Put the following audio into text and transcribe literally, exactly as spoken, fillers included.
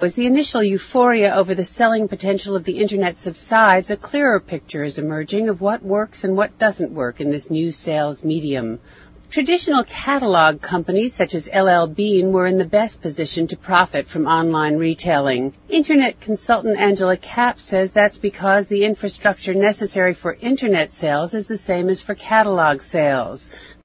As the initial euphoria over the selling potential of the Internet subsides, a clearer picture is emerging of what works and what doesn't work in this new sales medium. Traditional catalog companies such as L L Bean were in the best position to profit from online retailing. Internet consultant Angela Kapp says that's because the infrastructure necessary for Internet sales is the same as for catalog sales.